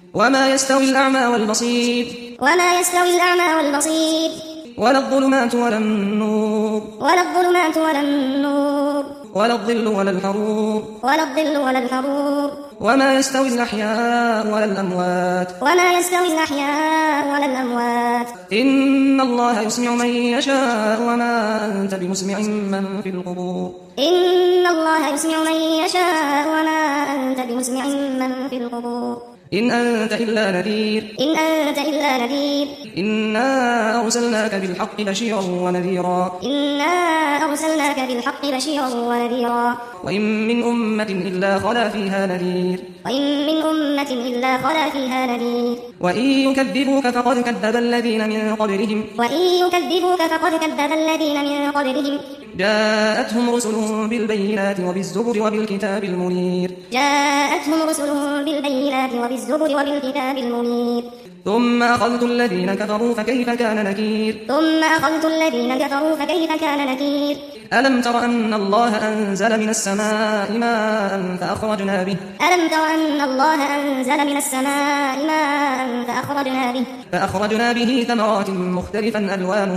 وما يستوي الأعمى والبصير وما يستوي الأعمى والبصير ولا الظلمات ولا النور ولا الظلمات ولا النور ولا الظل ولا الحرور ولا الظل ولا الحرور وما يستوي الأحياء ولا الأموات وما يستوي الأحياء ولا الأموات إن الله يسمع من يشاء وما أنت بمسمع من في القبور إن الله يسمع من يشاء وما أنت بمسمع من في القبور إن أنت إلا نذير إن أنت إلا نذير إنا أرسلناك بالحق بشيرا ونذيرا إنا أرسلناك بالحق بشيرا ونذيرا وإن من أمة إلا خلا فيها نذير وإن من أمة إلا خلا فيها نذير وإن يكذبوك فقد كذب الذين من قبلهم وإن يكذبوك فقد كذب الذين من قبلهم جاءتهم رسلهم بالبينات وبالزبر وبالكتاب المنير جاءتهم رسلهم بالبينات وبالزبر وبالكتاب المنير ثم أخذت الذين كفروا فكيف كان نكير ثم أخذت الذين كفروا فكيف كان نكير ألم تر أن الله أنزل من السماء ماء فأخرجنا به ألم تر أن الله أنزل من السماء ماء فأخرجنا به ثمرات مختلفا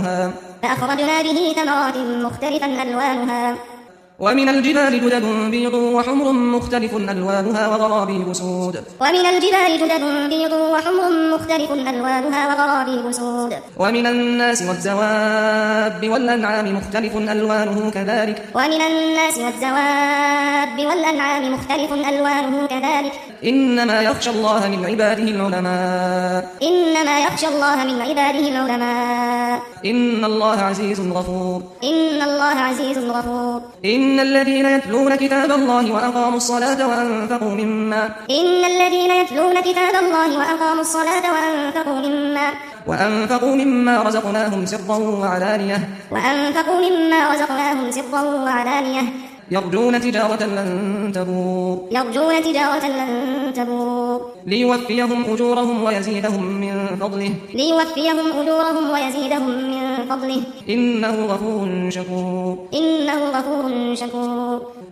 ألوانها ومن الجبال جدد بيض وحمر مختلف ألوانها وغرابيب سود ومن الناس والدواب والأنعام مختلف ألوانه كذلك إنما يخشى الله من عباده العلماء إن الله عزيز غفور إن الذين يتلون كتاب الله وأقاموا الصلاة وأنفقوا مما رزقناهم سرا وعلانية يرجون تجارة لن تبور ليوفيهم أجورهم ويزيدهم من فضله إنه غفور شكور